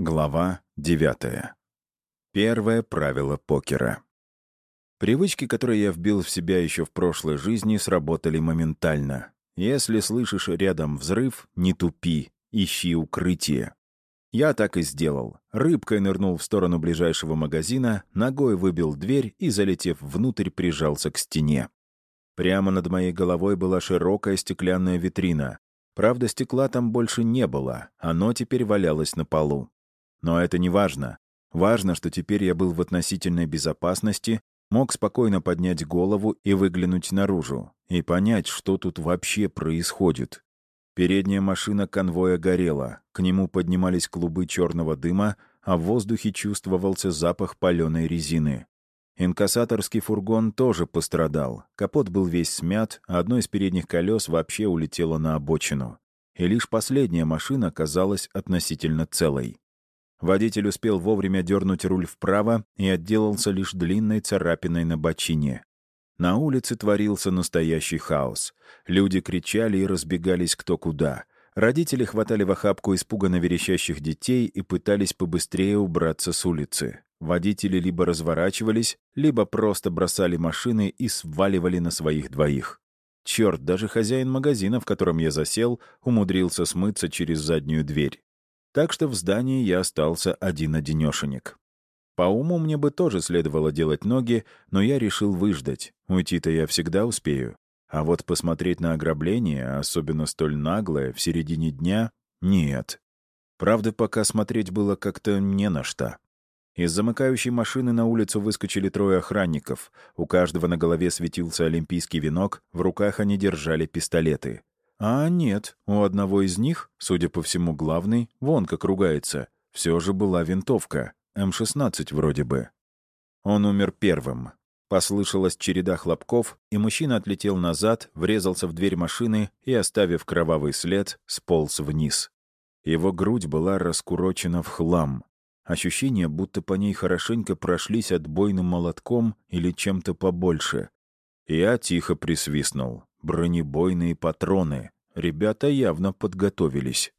Глава 9. Первое правило покера. Привычки, которые я вбил в себя еще в прошлой жизни, сработали моментально. Если слышишь рядом взрыв, не тупи, ищи укрытие. Я так и сделал. Рыбкой нырнул в сторону ближайшего магазина, ногой выбил дверь и, залетев внутрь, прижался к стене. Прямо над моей головой была широкая стеклянная витрина. Правда, стекла там больше не было, оно теперь валялось на полу. Но это не важно. Важно, что теперь я был в относительной безопасности, мог спокойно поднять голову и выглянуть наружу, и понять, что тут вообще происходит. Передняя машина конвоя горела, к нему поднимались клубы черного дыма, а в воздухе чувствовался запах паленой резины. Инкассаторский фургон тоже пострадал, капот был весь смят, а одно из передних колес вообще улетело на обочину. И лишь последняя машина казалась относительно целой. Водитель успел вовремя дернуть руль вправо и отделался лишь длинной царапиной на бочине. На улице творился настоящий хаос. Люди кричали и разбегались кто куда. Родители хватали в охапку испуганно верещащих детей и пытались побыстрее убраться с улицы. Водители либо разворачивались, либо просто бросали машины и сваливали на своих двоих. Черт, даже хозяин магазина, в котором я засел, умудрился смыться через заднюю дверь. Так что в здании я остался один-одинешенек. По уму мне бы тоже следовало делать ноги, но я решил выждать. Уйти-то я всегда успею. А вот посмотреть на ограбление, особенно столь наглое, в середине дня — нет. Правда, пока смотреть было как-то не на что. Из замыкающей машины на улицу выскочили 3 охранников. У каждого на голове светился олимпийский венок, в руках они держали пистолеты. А нет, у одного из них, судя по всему главный, вон как ругается, все же была винтовка, М-16 вроде бы. Он умер первым. Послышалась череда хлопков, и мужчина отлетел назад, врезался в дверь машины и, оставив кровавый след, сполз вниз. Его грудь была раскурочена в хлам. Ощущение, будто по ней хорошенько прошлись отбойным молотком или чем-то побольше. Я тихо присвистнул. Бронебойные патроны. Ребята явно подготовились.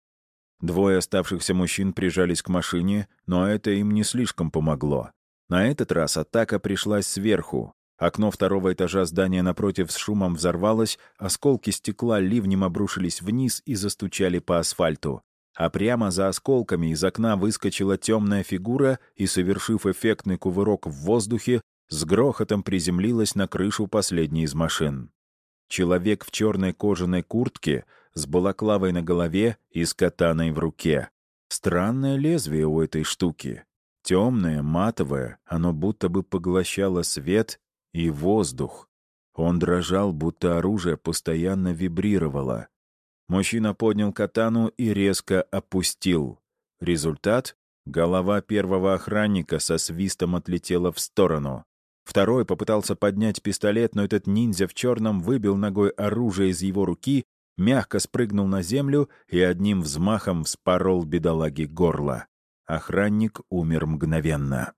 2 оставшихся мужчин прижались к машине, но это им не слишком помогло. На этот раз атака пришлась сверху. Окно 2-го этажа здания напротив с шумом взорвалось, осколки стекла ливнем обрушились вниз и застучали по асфальту. А прямо за осколками из окна выскочила темная фигура и, совершив эффектный кувырок в воздухе, с грохотом приземлилась на крышу последней из машин. Человек в черной кожаной куртке, с балаклавой на голове и с катаной в руке. Странное лезвие у этой штуки. Темное, матовое, оно будто бы поглощало свет и воздух. Он дрожал, будто оружие постоянно вибрировало. Мужчина поднял катану и резко опустил. Результат — голова первого охранника со свистом отлетела в сторону. Второй попытался поднять пистолет, но этот ниндзя в черном выбил ногой оружие из его руки, мягко спрыгнул на землю и одним взмахом вспорол бедолаге горло. Охранник умер мгновенно.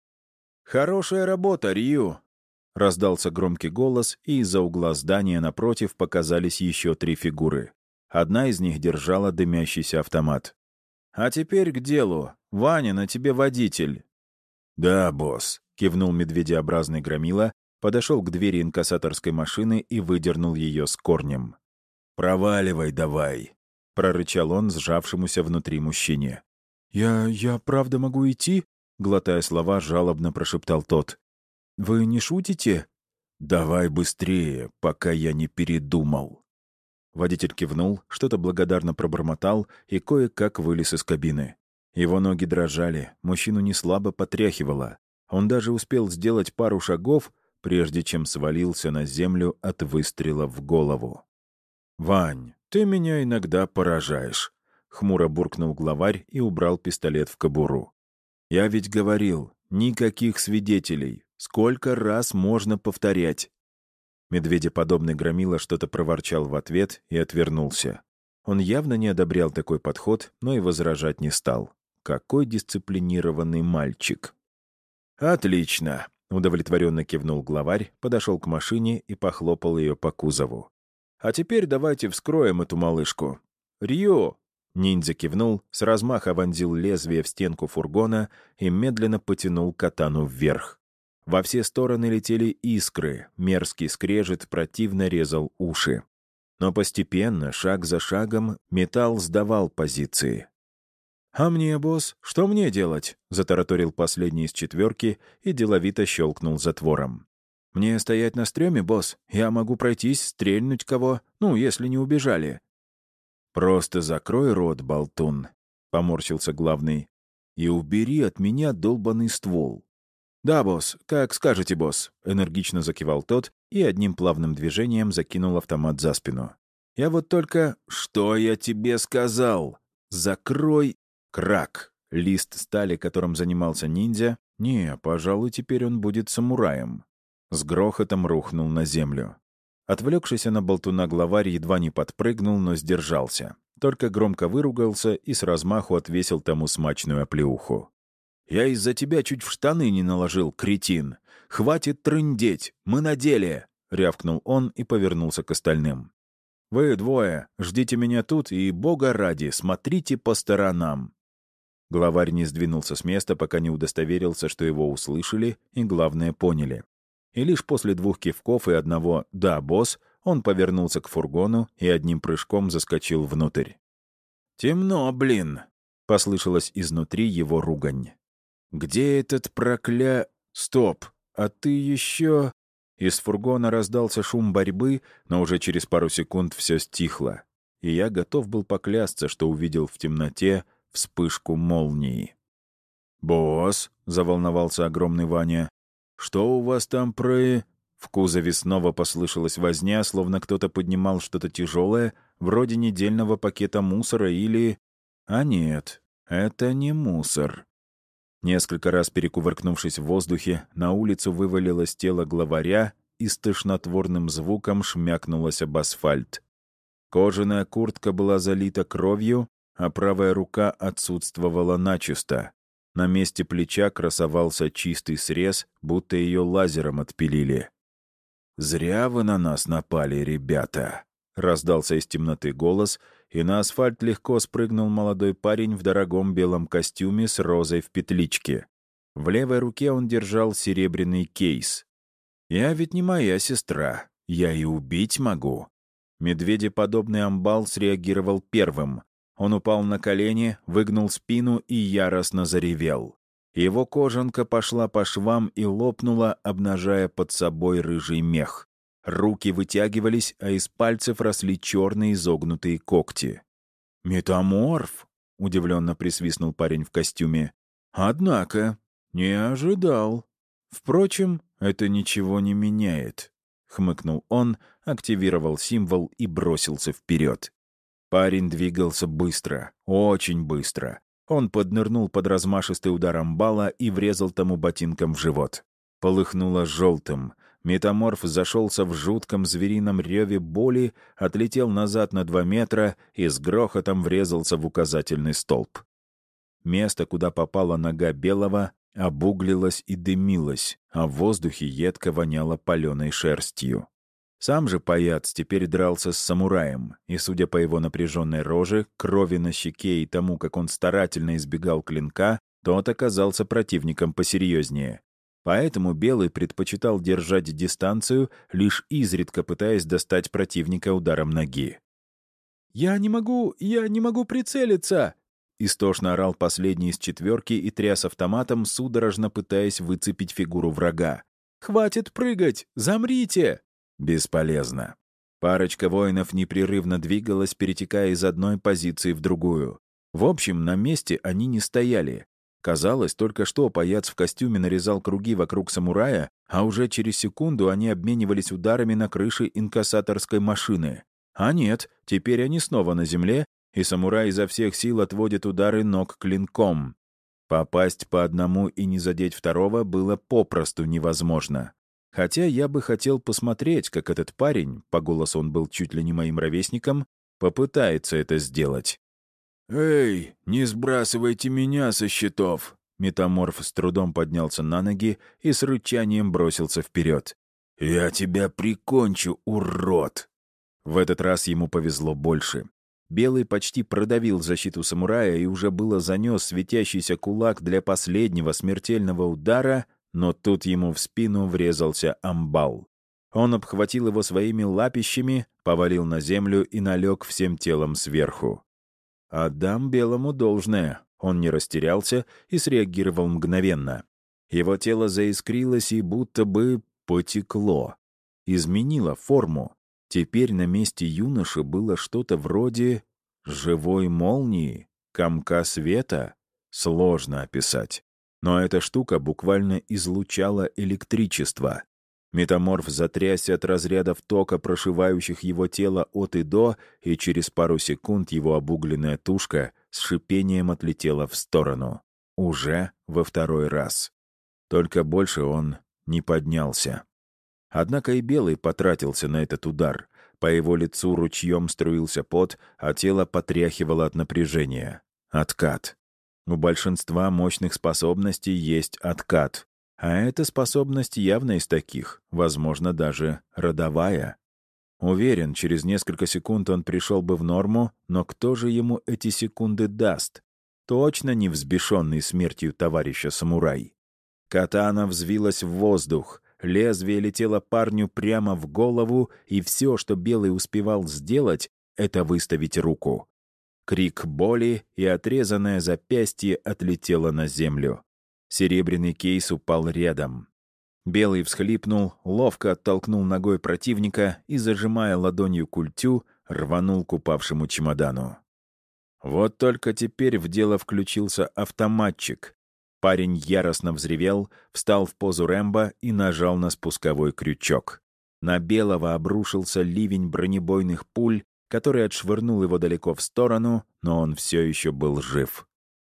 «Хорошая работа, Рью!» — раздался громкий голос, и из-за угла здания напротив показались еще 3 фигуры. Одна из них держала дымящийся автомат. «А теперь к делу. Ваня, на тебе водитель». «Да, босс», — кивнул медведеобразный громила, подошел к двери инкассаторской машины и выдернул ее с корнем. «Проваливай давай», — прорычал он сжавшемуся внутри мужчине. «Я правда могу идти?» — глотая слова, жалобно прошептал тот. «Вы не шутите?» «Давай быстрее, пока я не передумал». Водитель кивнул, что-то благодарно пробормотал и кое-как вылез из кабины. Его ноги дрожали, мужчину неслабо потряхивало. Он даже успел сделать пару шагов, прежде чем свалился на землю от выстрела в голову. «Вань, ты меня иногда поражаешь», — хмуро буркнул главарь и убрал пистолет в кобуру. «Я ведь говорил, никаких свидетелей. Сколько раз можно повторять?» Медведеподобный громила что-то проворчал в ответ и отвернулся. Он явно не одобрял такой подход, но и возражать не стал. Какой дисциплинированный мальчик. «Отлично!» — удовлетворенно кивнул главарь, подошел к машине и похлопал ее по кузову. «А теперь давайте вскроем эту малышку. Рью, Ниндзя кивнул, с размаха вонзил лезвие в стенку фургона и медленно потянул катану вверх. Во все стороны летели искры, мерзкий скрежет противно резал уши. Но постепенно, шаг за шагом, металл сдавал позиции. «А мне, босс, что мне делать?» — затараторил последний из четверки и деловито щелкнул затвором. «Мне стоять на стреме, босс? Я могу пройтись, стрельнуть кого, если не убежали». «Просто закрой рот, болтун», — поморщился главный, «и убери от меня долбанный ствол». «Да, босс, как скажете, босс», — энергично закивал тот и одним плавным движением закинул автомат за спину. «Я вот только...» «Что я тебе сказал? Закрой...» Крак. Лист стали, которым занимался ниндзя. Не, пожалуй, теперь он будет самураем. С грохотом рухнул на землю. Отвлекшийся на болтуна главарь едва не подпрыгнул, но сдержался. Только громко выругался и с размаху отвесил тому смачную оплеуху. «Я из-за тебя чуть в штаны не наложил, кретин! Хватит трындеть! Мы на деле!» — рявкнул он и повернулся к остальным. «Вы двое, ждите меня тут и, бога ради, смотрите по сторонам!» Главарь не сдвинулся с места, пока не удостоверился, что его услышали и, главное, поняли. И лишь после 2 кивков и одного «да, босс» он повернулся к фургону и одним прыжком заскочил внутрь. «Темно, блин!» — послышалась изнутри его ругань. «Где этот Стоп! А ты еще...» Из фургона раздался шум борьбы, но уже через пару секунд все стихло. И я готов был поклясться, что увидел в темноте вспышку молнии. «Босс!» — заволновался огромный Ваня. «Что у вас там В кузове снова послышалась возня, словно кто-то поднимал что-то тяжелое, вроде недельного пакета мусора или... А нет, это не мусор. Несколько раз перекувыркнувшись в воздухе, на улицу вывалилось тело главаря и с тошнотворным звуком шмякнулось об асфальт. Кожаная куртка была залита кровью, а правая рука отсутствовала начисто. На месте плеча красовался чистый срез, будто ее лазером отпилили. «Зря вы на нас напали, ребята!» — раздался из темноты голос, и на асфальт легко спрыгнул молодой парень в дорогом белом костюме с розой в петличке. В левой руке он держал серебряный кейс. «Я ведь не моя сестра, я и убить могу». Медведеподобный амбал среагировал первым. Он упал на колени, выгнул спину и яростно заревел. Его кожанка пошла по швам и лопнула, обнажая под собой рыжий мех. Руки вытягивались, а из пальцев росли черные изогнутые когти. «Метаморф?» — удивленно присвистнул парень в костюме. «Однако, не ожидал. Впрочем, это ничего не меняет», — хмыкнул он, активировал символ и бросился вперед. Парень двигался быстро, очень быстро. Он поднырнул под размашистый удар амбала и врезал тому ботинком в живот. Полыхнуло желтым. Метаморф зашелся в жутком зверином реве боли, отлетел назад на 2 метра и с грохотом врезался в указательный столб. Место, куда попала нога белого, обуглилось и дымилось, а в воздухе едко воняло паленой шерстью. Сам же паяц теперь дрался с самураем, и, судя по его напряженной роже, крови на щеке и тому, как он старательно избегал клинка, тот оказался противником посерьезнее. Поэтому Белый предпочитал держать дистанцию, лишь изредка пытаясь достать противника ударом ноги. я не могу прицелиться!» Истошно орал последний из четверки и тряс автоматом, судорожно пытаясь выцепить фигуру врага. «Хватит прыгать! Замрите!» Бесполезно. Парочка воинов непрерывно двигалась, перетекая из одной позиции в другую. В общем, на месте они не стояли. Казалось, только что паяц в костюме нарезал круги вокруг самурая, а уже через секунду они обменивались ударами на крыше инкассаторской машины. А нет, теперь они снова на земле, и самурай изо всех сил отводит удары ног клинком. Попасть по одному и не задеть второго было попросту невозможно. Хотя я бы хотел посмотреть, как этот парень, по голосу он был чуть ли не моим ровесником, попытается это сделать. «Эй, не сбрасывайте меня со счетов!» Метаморф с трудом поднялся на ноги и с рычанием бросился вперед. «Я тебя прикончу, урод!» В этот раз ему повезло больше. Белый почти продавил защиту самурая и уже было занес светящийся кулак для последнего смертельного удара, но тут ему в спину врезался амбал. Он обхватил его своими лапищами, повалил на землю и налег всем телом сверху. Отдам Белому должное. Он не растерялся и среагировал мгновенно. Его тело заискрилось и будто бы потекло. Изменило форму. Теперь на месте юноши было что-то вроде живой молнии, комка света. Сложно описать. Но эта штука буквально излучала электричество. Метаморф затрясся от разрядов тока, прошивающих его тело от и до, и через пару секунд его обугленная тушка с шипением отлетела в сторону. Уже во второй раз. Только больше он не поднялся. Однако и Белый потратился на этот удар. По его лицу ручьем струился пот, а тело потряхивало от напряжения. Откат. У большинства мощных способностей есть откат. А эта способность явно из таких, возможно, даже родовая. Уверен, через несколько секунд он пришел бы в норму, но кто же ему эти секунды даст? Точно не взбешенный смертью товарища самурай. Катана взвилась в воздух, лезвие летело парню прямо в голову, и все, что Белый успевал сделать, это выставить руку. Крик боли, и отрезанное запястье отлетело на землю. Серебряный кейс упал рядом. Белый всхлипнул, ловко оттолкнул ногой противника и, зажимая ладонью культю, рванул к упавшему чемодану. Вот только теперь в дело включился автоматчик. Парень яростно взревел, встал в позу Рэмбо и нажал на спусковой крючок. На Белого обрушился ливень бронебойных пуль, который отшвырнул его далеко в сторону, но он все еще был жив.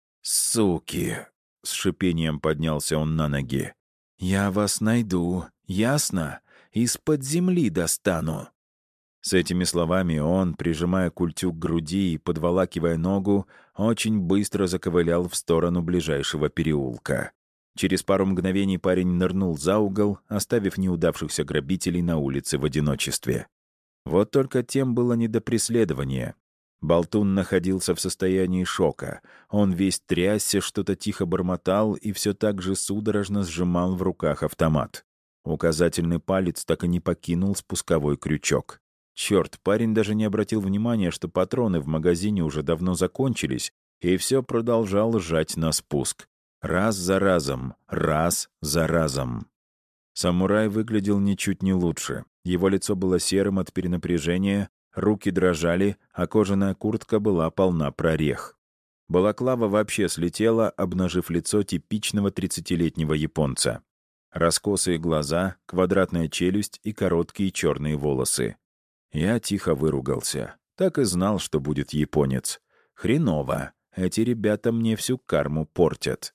«Суки!» — с шипением поднялся он на ноги. «Я вас найду, ясно? Из-под земли достану». С этими словами он, прижимая культю к груди и подволакивая ногу, очень быстро заковылял в сторону ближайшего переулка. Через пару мгновений парень нырнул за угол, оставив неудавшихся грабителей на улице в одиночестве. Вот только тем было не до преследования. Болтун находился в состоянии шока. Он весь трясся, что-то тихо бормотал и все так же судорожно сжимал в руках автомат. Указательный палец так и не покинул спусковой крючок. Черт, парень даже не обратил внимания, что патроны в магазине уже давно закончились, и все продолжал жать на спуск. Раз за разом, раз за разом. Самурай выглядел ничуть не лучше. Его лицо было серым от перенапряжения, руки дрожали, а кожаная куртка была полна прорех. Балаклава вообще слетела, обнажив лицо типичного 30-летнего японца. Раскосые глаза, квадратная челюсть и короткие черные волосы. Я тихо выругался. Так и знал, что будет японец. Хреново. Эти ребята мне всю карму портят.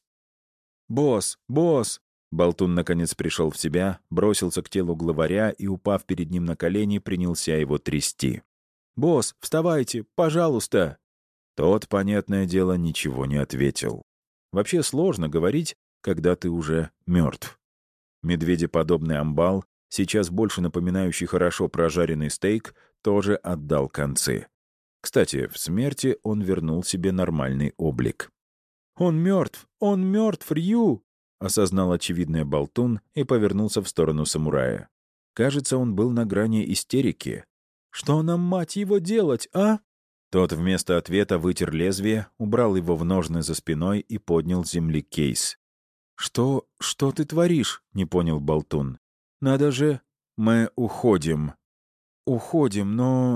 «Босс! Босс!» Болтун наконец пришел в себя, бросился к телу главаря и, упав перед ним на колени, принялся его трясти. «Босс, вставайте, пожалуйста!» Тот, понятное дело, ничего не ответил. Вообще сложно говорить, когда ты уже мертв. Медведеподобный амбал, сейчас больше напоминающий хорошо прожаренный стейк, тоже отдал концы. Кстати, в смерти он вернул себе нормальный облик. Он мертв, Рью!» — осознал очевидный болтун и повернулся в сторону самурая. Кажется, он был на грани истерики. «Что нам, мать его, делать, а?» Тот вместо ответа вытер лезвие, убрал его в ножны за спиной и поднял с земли кейс. «Что ты творишь?» — не понял болтун. «Надо же... Мы уходим». «Уходим,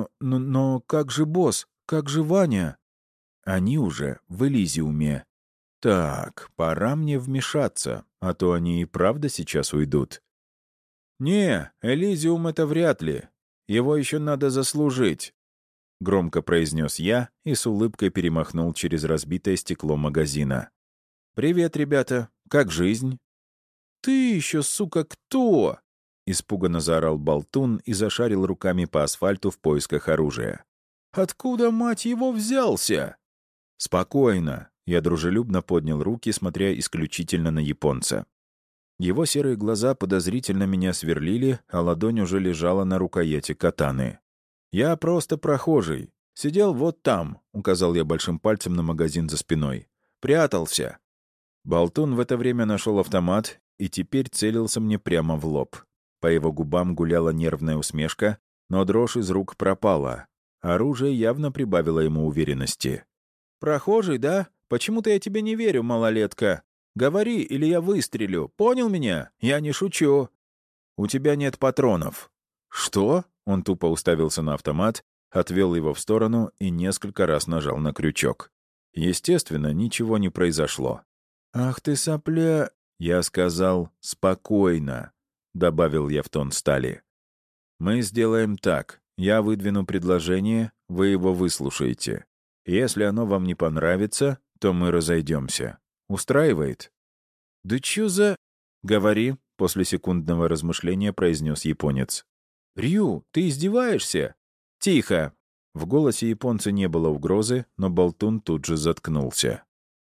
но как же босс? Как же Ваня?» «Они уже в Элизиуме». «Так, пора мне вмешаться, а то они и правда сейчас уйдут». «Не, Элизиум — это вряд ли. Его еще надо заслужить», — громко произнес я и с улыбкой перемахнул через разбитое стекло магазина. «Привет, ребята. Как жизнь?» «Ты еще, сука, кто?» — испуганно заорал болтун и зашарил руками по асфальту в поисках оружия. «Откуда, мать его, взялся?» «Спокойно», — я дружелюбно поднял руки, смотря исключительно на японца. Его серые глаза подозрительно меня сверлили, а ладонь уже лежала на рукояти катаны. «Я просто прохожий. «Сидел вот там», — указал я большим пальцем на магазин за спиной. «Прятался». Болтун в это время нашел автомат и теперь целился мне прямо в лоб. По его губам гуляла нервная усмешка, но дрожь из рук пропала. Оружие явно прибавило ему уверенности. «Прохожий, да? Почему-то я тебе не верю, малолетка. Говори, или я выстрелю. Понял меня? Я не шучу». «У тебя нет патронов». «Что?» — он тупо уставился на автомат, отвел его в сторону и несколько раз нажал на крючок. Естественно, ничего не произошло. «Ах ты сопля...» — я сказал «спокойно», — добавил я в тон стали. «Мы сделаем так. Я выдвину предложение, вы его выслушаете. Если оно вам не понравится, то мы разойдемся. Устраивает?» «Да чё за...» «Говори», — после секундного размышления произнес японец. «Рю, ты издеваешься?» «Тихо!» В голосе японца не было угрозы, но болтун тут же заткнулся.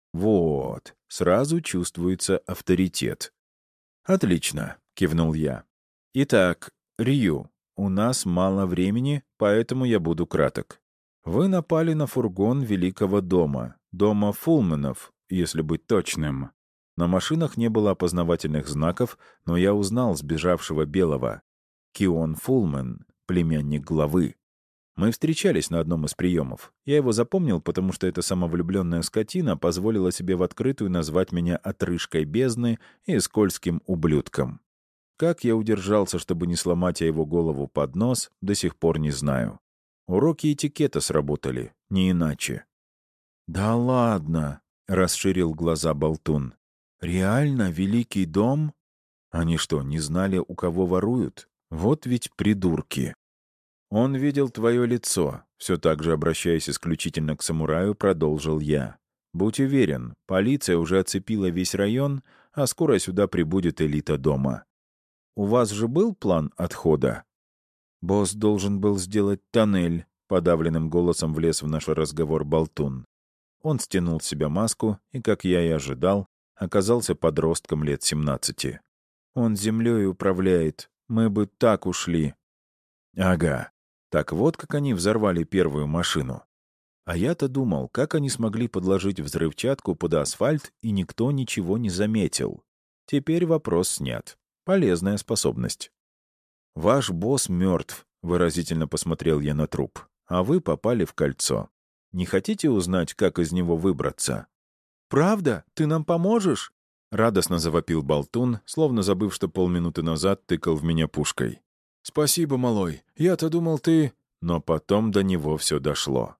«Вот, сразу чувствуется авторитет». «Отлично», — кивнул я. «Итак, Рю, у нас мало времени, поэтому я буду краток. Вы напали на фургон Великого дома, дома Фулманов, если быть точным. На машинах не было опознавательных знаков, но я узнал сбежавшего белого. Кион Фулман, племянник главы. Мы встречались на одном из приемов. Я его запомнил, потому что эта самовлюбленная скотина позволила себе в открытую назвать меня отрыжкой бездны и скользким ублюдком. Как я удержался, чтобы не сломать его голову под нос, до сих пор не знаю. Уроки этикета сработали, не иначе. «Да ладно!» — расширил глаза болтун. «Реально Великий дом? Они что, не знали, у кого воруют? Вот ведь придурки!» «Он видел твое лицо», — все так же обращаясь исключительно к самураю, продолжил я. «Будь уверен, полиция уже оцепила весь район, а скоро сюда прибудет элита дома. У вас же был план отхода?» «Босс должен был сделать тоннель», — подавленным голосом влез в наш разговор болтун. Он стянул с себя маску и, как я и ожидал, оказался подростком лет 17. «Он землей управляет. Мы бы так ушли». «Ага. Так вот, как они взорвали первую машину. А я-то думал, как они смогли подложить взрывчатку под асфальт, и никто ничего не заметил. Теперь вопрос снят. Полезная способность». «Ваш босс мертв», — выразительно посмотрел я на труп, «а вы попали в кольцо. Не хотите узнать, как из него выбраться?» «Правда? Ты нам поможешь?» — радостно завопил болтун, словно забыв, что полминуты назад тыкал в меня пушкой. «Спасибо, малой. Я-то думал, ты...» Но потом до него все дошло.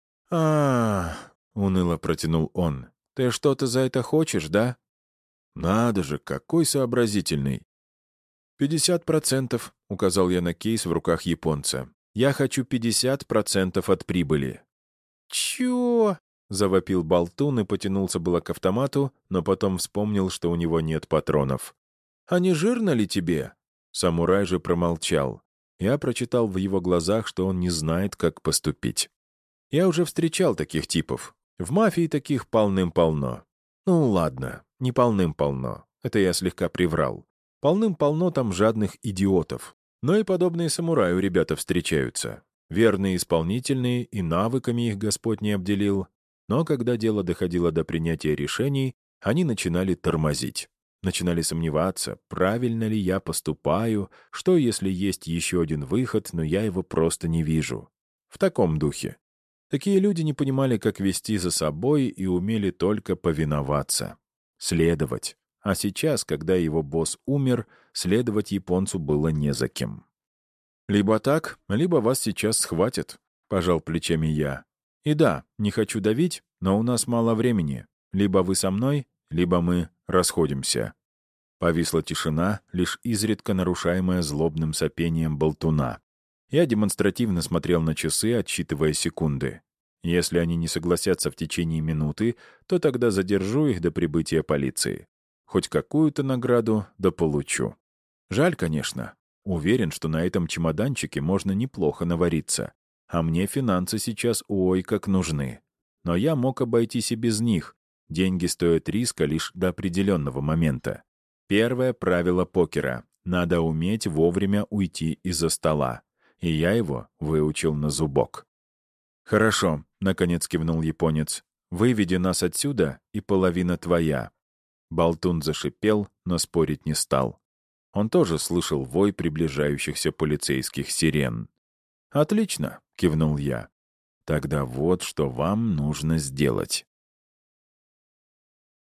Уныло протянул он. «Ты что-то за это хочешь, да?» «Надо же, какой сообразительный!» 50%, — указал я на кейс в руках японца. «Я хочу 50% от прибыли». «Чё?» — завопил болтун и потянулся было к автомату, но потом вспомнил, что у него нет патронов. «А не жирно ли тебе?» Самурай же промолчал. Я прочитал в его глазах, что он не знает, как поступить. Я уже встречал таких типов. В мафии таких полным-полно. Ну ладно, не полным-полно. Это я слегка приврал. Полным-полно там жадных идиотов. Но и подобные самураю ребята встречаются. Верные, исполнительные, и навыками их Господь не обделил. Но когда дело доходило до принятия решений, они начинали тормозить. Начинали сомневаться, правильно ли я поступаю, что если есть еще один выход, но я его просто не вижу. В таком духе. Такие люди не понимали, как вести за собой и умели только повиноваться. Следовать. А сейчас, когда его босс умер, следовать японцу было не за кем. «Либо так, либо вас сейчас схватят», — пожал плечами я. «И да, не хочу давить, но у нас мало времени. Либо вы со мной, либо мы расходимся». Повисла тишина, лишь изредка нарушаемая злобным сопением болтуна. Я демонстративно смотрел на часы, отсчитывая секунды. Если они не согласятся в течение минуты, то тогда задержу их до прибытия полиции. Хоть какую-то награду да получу. Жаль, конечно. Уверен, что на этом чемоданчике можно неплохо навариться. А мне финансы сейчас ой как нужны. Но я мог обойтись и без них. Деньги стоят риска лишь до определенного момента. Первое правило покера — надо уметь вовремя уйти из-за стола. И я его выучил на зубок. «Хорошо», — наконец кивнул японец. «Выведи нас отсюда, и половина твоя». Болтун зашипел, но спорить не стал. Он тоже слышал вой приближающихся полицейских сирен. «Отлично», — кивнул я. «Тогда вот что вам нужно сделать».